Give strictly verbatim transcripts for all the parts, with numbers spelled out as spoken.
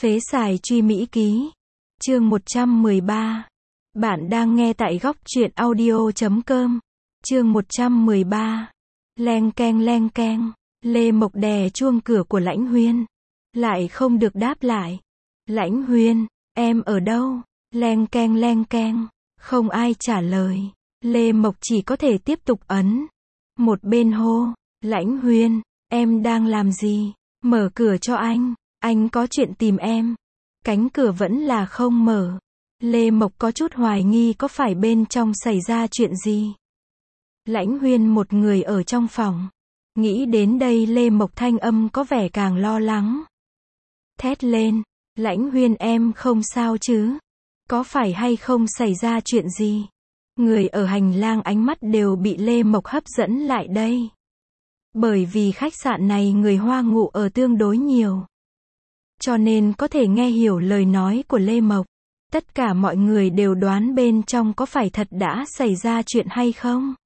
Phế xài truy Mỹ ký. Chương một trăm mười ba. Bạn đang nghe tại góc truyện audio chấm com. Chương một trăm mười ba. Leng keng leng keng. Lê Mộc đè chuông cửa của Lãnh Huyên. Lại không được đáp lại. Lãnh Huyên, em ở đâu? Leng keng leng keng. Không ai trả lời. Lê Mộc chỉ có thể tiếp tục ấn. Một bên hô. Lãnh Huyên, em đang làm gì? Mở cửa cho anh. Anh có chuyện tìm em. Cánh cửa vẫn là không mở. Lê Mộc có chút hoài nghi có phải bên trong xảy ra chuyện gì. Lãnh Huyên một người ở trong phòng. Nghĩ đến đây Lê Mộc thanh âm có vẻ càng lo lắng. Thét lên. Lãnh Huyên em không sao chứ? Có phải hay không xảy ra chuyện gì? Người ở hành lang ánh mắt đều bị Lê Mộc hấp dẫn lại đây. Bởi vì khách sạn này người Hoa ngụ ở tương đối nhiều. Cho nên có thể nghe hiểu lời nói của Lê Mộc. Tất cả mọi người đều đoán bên trong có phải thật đã xảy ra chuyện hay không.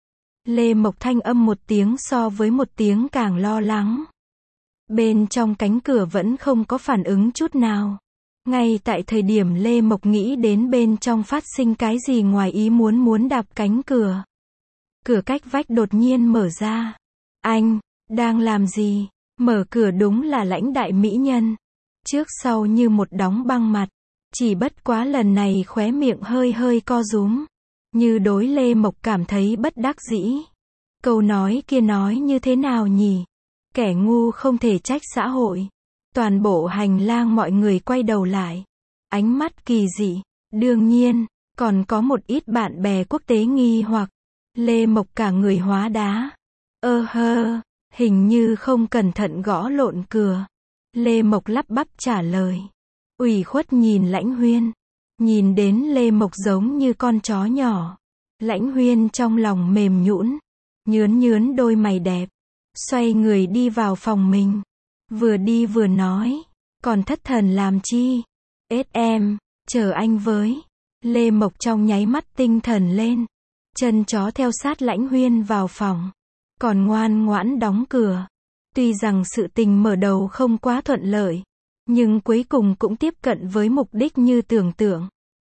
Lê Mộc thanh âm một tiếng so với một tiếng càng lo lắng. Bên trong cánh cửa vẫn không có phản ứng chút nào. Ngay tại thời điểm Lê Mộc nghĩ đến bên trong phát sinh cái gì ngoài ý muốn muốn đạp cánh cửa. Cửa cách vách đột nhiên mở ra. Anh, đang làm gì? Mở cửa đúng là Lãnh đại mỹ nhân. Trước sau như một đóng băng mặt. Chỉ bất quá lần này khóe miệng hơi hơi co rúm. Như đối Lê Mộc cảm thấy bất đắc dĩ. Câu nói kia nói như thế nào nhỉ? Kẻ ngu không thể trách xã hội. Toàn bộ hành lang mọi người quay đầu lại. Ánh mắt kỳ dị. Đương nhiên, còn có một ít bạn bè quốc tế nghi hoặc. Lê Mộc cả người hóa đá. Ơ hơ, hình như không cẩn thận gõ lộn cửa. Lê Mộc lắp bắp trả lời. Ủy khuất nhìn Lãnh Huyên. Nhìn đến Lê Mộc giống như con chó nhỏ. Lãnh Huyên trong lòng mềm nhũn. Nhướn nhướn đôi mày đẹp. Xoay người đi vào phòng mình. Vừa đi vừa nói. Còn thất thần làm chi? Ết em, chờ anh với. Lê Mộc trong nháy mắt tinh thần lên. Chân chó theo sát Lãnh Huyên vào phòng. Còn ngoan ngoãn đóng cửa. Tuy rằng sự tình mở đầu không quá thuận lợi. Nhưng cuối cùng cũng tiếp cận với mục đích như tưởng tượng.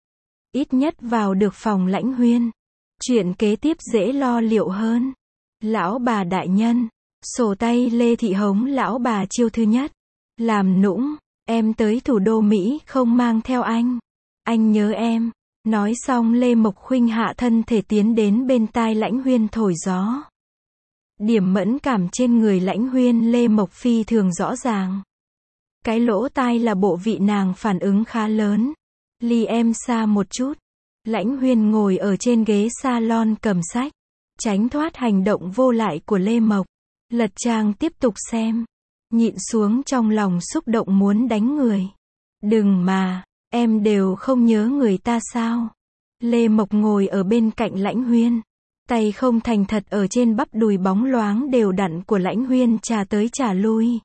Ít nhất vào được phòng Lãnh Huyên. Chuyện kế tiếp dễ lo liệu hơn. Lão bà đại nhân. Sổ tay Lê Thị Hống lão bà chiêu thứ nhất. Làm nũng. Em tới thủ đô Mỹ không mang theo anh. Anh nhớ em. Nói xong Lê Mộc khuynh hạ thân thể tiến đến bên tai Lãnh Huyên thổi gió. Điểm mẫn cảm trên người Lãnh Huyên Lê Mộc phi thường rõ ràng. Cái lỗ tai là bộ vị nàng phản ứng khá lớn. Ly em xa một chút. Lãnh Huyên ngồi ở trên ghế salon cầm sách. Tránh thoát hành động vô lại của Lê Mộc. Lật trang tiếp tục xem. Nhịn xuống trong lòng xúc động muốn đánh người. Đừng mà, em đều không nhớ người ta sao? Lê Mộc ngồi ở bên cạnh Lãnh Huyên. Tay không thành thật ở trên bắp đùi bóng loáng đều đặn của Lãnh Huyên trà tới trà lui.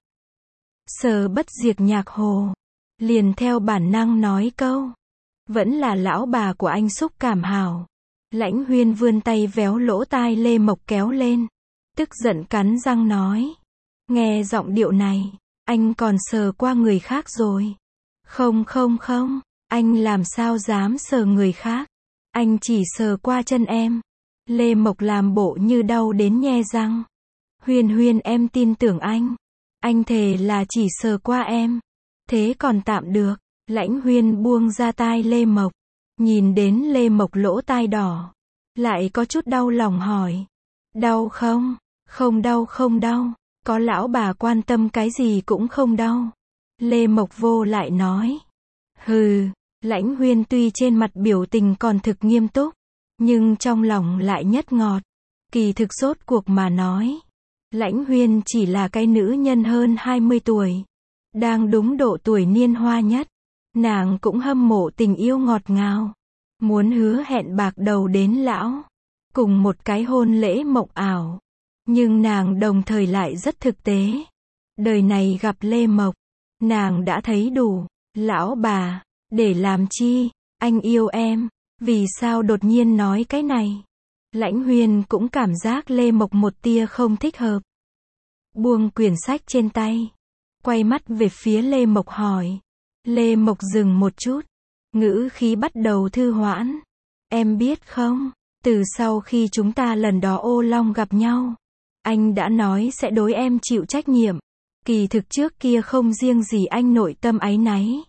Sờ bất diệt nhạc hồ. Liền theo bản năng nói câu. Vẫn là lão bà của anh xúc cảm hảo. Lãnh Huyên vươn tay véo lỗ tai Lê Mộc kéo lên. Tức giận cắn răng nói. Nghe giọng điệu này, anh còn sờ qua người khác rồi. Không không không, anh làm sao dám sờ người khác. Anh chỉ sờ qua chân em. Lê Mộc làm bộ như đau đến nhe răng. Huyên Huyên em tin tưởng anh. Anh thề là chỉ sờ qua em. Thế còn tạm được. Lãnh Huyên buông ra tai Lê Mộc. Nhìn đến Lê Mộc lỗ tai đỏ. Lại có chút đau lòng hỏi. Đau không? Không đau không đau. Có lão bà quan tâm cái gì cũng không đau. Lê Mộc vô lại nói. Hừ. Lãnh Huyên tuy trên mặt biểu tình còn thực nghiêm túc. Nhưng trong lòng lại nhất ngọt. Kỳ thực rốt cuộc mà nói. Lãnh Huyên chỉ là cái nữ nhân hơn hai mươi tuổi. Đang đúng độ tuổi niên hoa nhất. Nàng cũng hâm mộ tình yêu ngọt ngào. Muốn hứa hẹn bạc đầu đến lão. Cùng một cái hôn lễ mộng ảo. Nhưng nàng đồng thời lại rất thực tế. Đời này gặp Lê Mộc. Nàng đã thấy đủ. Lão bà. Để làm chi? Anh yêu em. Vì sao đột nhiên nói cái này? Lãnh Huyên cũng cảm giác Lê Mộc một tia không thích hợp. Buông quyển sách trên tay. Quay mắt về phía Lê Mộc hỏi. Lê Mộc dừng một chút. Ngữ khí bắt đầu thư hoãn. Em biết không, từ sau khi chúng ta lần đó ô long gặp nhau, anh đã nói sẽ đối em chịu trách nhiệm. Kỳ thực trước kia không riêng gì anh nội tâm áy náy,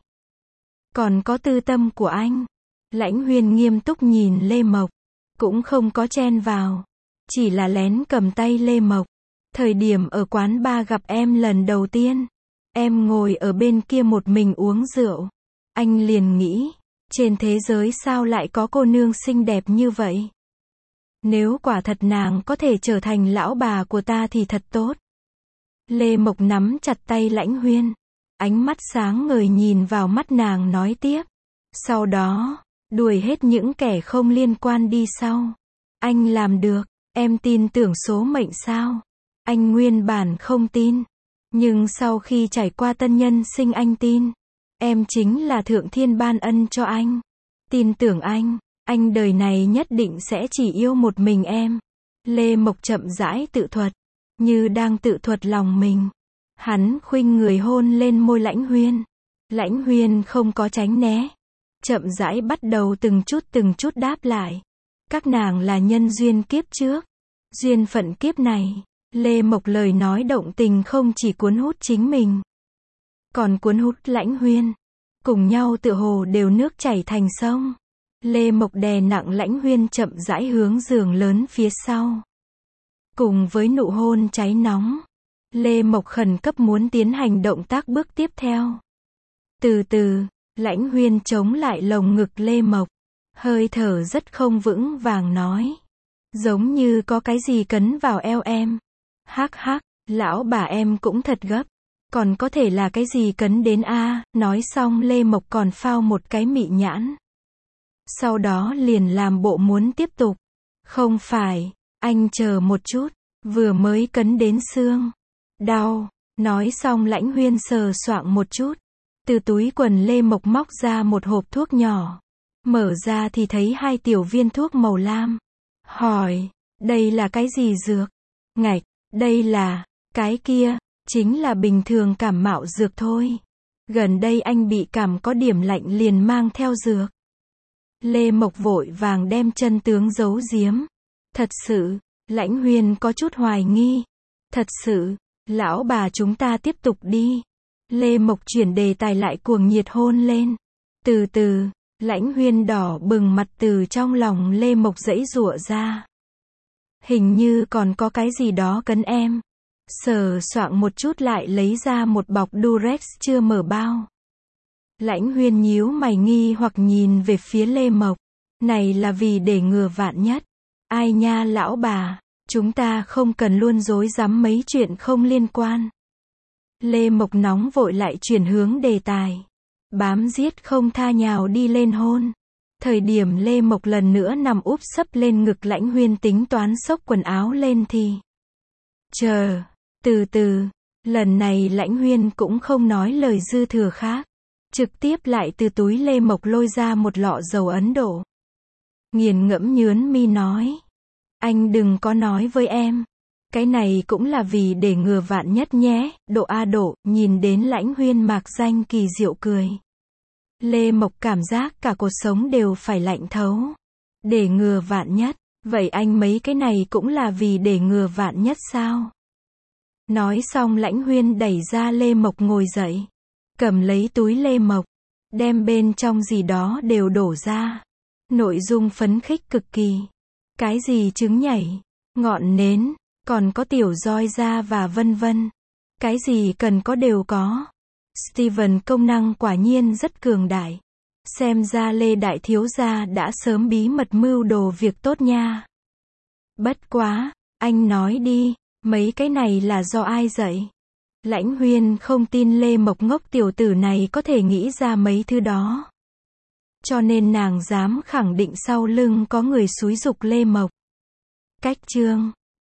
còn có tư tâm của anh. Lãnh Huyên nghiêm túc nhìn Lê Mộc, cũng không có chen vào, chỉ là lén cầm tay Lê Mộc. Thời điểm ở quán bar gặp em lần đầu tiên, em ngồi ở bên kia một mình uống rượu. Anh liền nghĩ, trên thế giới sao lại có cô nương xinh đẹp như vậy? Nếu quả thật nàng có thể trở thành lão bà của ta thì thật tốt. Lê Mộc nắm chặt tay Lãnh Huyên, ánh mắt sáng ngời nhìn vào mắt nàng nói tiếp. Sau đó, đuổi hết những kẻ không liên quan đi sau. Anh làm được, em tin tưởng số mệnh sao? Anh nguyên bản không tin, nhưng sau khi trải qua tân nhân sinh anh tin. Em chính là thượng thiên ban ân cho anh. Tin tưởng anh, anh đời này nhất định sẽ chỉ yêu một mình em. Lê Mộc chậm rãi tự thuật, như đang tự thuật lòng mình. Hắn khuynh người hôn lên môi Lãnh Huyên. Lãnh Huyên không có tránh né, chậm rãi bắt đầu từng chút từng chút đáp lại. Các nàng là nhân duyên kiếp trước, duyên phận kiếp này. Lê Mộc lời nói động tình không chỉ cuốn hút chính mình, còn cuốn hút Lãnh Huyên. Cùng nhau tựa hồ đều nước chảy thành sông. Lê Mộc đè nặng Lãnh Huyên chậm rãi hướng giường lớn phía sau. Cùng với nụ hôn cháy nóng, Lê Mộc khẩn cấp muốn tiến hành động tác bước tiếp theo. Từ từ, Lãnh Huyên chống lại lồng ngực Lê Mộc, hơi thở rất không vững vàng nói. Giống như có cái gì cấn vào eo em. Hắc hắc, lão bà em cũng thật gấp. Còn có thể là cái gì cấn đến a? Nói xong Lê Mộc còn phao một cái mị nhãn. Sau đó liền làm bộ muốn tiếp tục. Không phải, anh chờ một chút, vừa mới cấn đến xương. Đau, nói xong Lãnh Huyên sờ soạng một chút. Từ túi quần Lê Mộc móc ra một hộp thuốc nhỏ. Mở ra thì thấy hai tiểu viên thuốc màu lam. Hỏi, đây là cái gì dược? Ngạch, đây là, cái kia, chính là bình thường cảm mạo dược thôi. Gần đây anh bị cảm có điểm lạnh liền mang theo dược. Lê Mộc vội vàng đem chân tướng giấu giếm. Thật sự, Lãnh Huyên có chút hoài nghi. Thật sự, lão bà chúng ta tiếp tục đi. Lê Mộc chuyển đề tài lại cuồng nhiệt hôn lên. Từ từ, Lãnh Huyên đỏ bừng mặt từ trong lòng Lê Mộc giãy giụa ra. Hình như còn có cái gì đó cấn em. Sờ soạng một chút lại lấy ra một bọc Durex chưa mở bao. Lãnh Huyên nhíu mày nghi hoặc nhìn về phía Lê Mộc. Này là vì để ngừa vạn nhất. Ai nha lão bà, chúng ta không cần luôn rối rắm mấy chuyện không liên quan. Lê Mộc nóng vội lại chuyển hướng đề tài. Bám giết không tha nhào đi lên hôn. Thời điểm Lê Mộc lần nữa nằm úp sấp lên ngực Lãnh Huyên tính toán xốc quần áo lên thì. Chờ, từ từ, lần này Lãnh Huyên cũng không nói lời dư thừa khác. Trực tiếp lại từ túi Lê Mộc lôi ra một lọ dầu Ấn Độ. Nghiền ngẫm nhướn mi nói. Anh đừng có nói với em. Cái này cũng là vì để ngừa vạn nhất nhé. Độ a độ, nhìn đến Lãnh Huyên mạc danh kỳ diệu cười. Lê Mộc cảm giác cả cuộc sống đều phải lạnh thấu. Để ngừa vạn nhất. Vậy anh mấy cái này cũng là vì để ngừa vạn nhất sao? Nói xong Lãnh Huyên đẩy ra Lê Mộc ngồi dậy. Cầm lấy túi Lê Mộc. Đem bên trong gì đó đều đổ ra. Nội dung phấn khích cực kỳ. Cái gì trứng nhảy, ngọn nến, còn có tiểu roi da và vân vân. Cái gì cần có đều có. Steven công năng quả nhiên rất cường đại. Xem ra Lê Đại Thiếu Gia đã sớm bí mật mưu đồ việc tốt nha. Bất quá, anh nói đi, mấy cái này là do ai dạy? Lãnh Huyên không tin Lê Mộc ngốc tiểu tử này có thể nghĩ ra mấy thứ đó. Cho nên nàng dám khẳng định sau lưng có người xúi giục Lê Mộc. Cách chương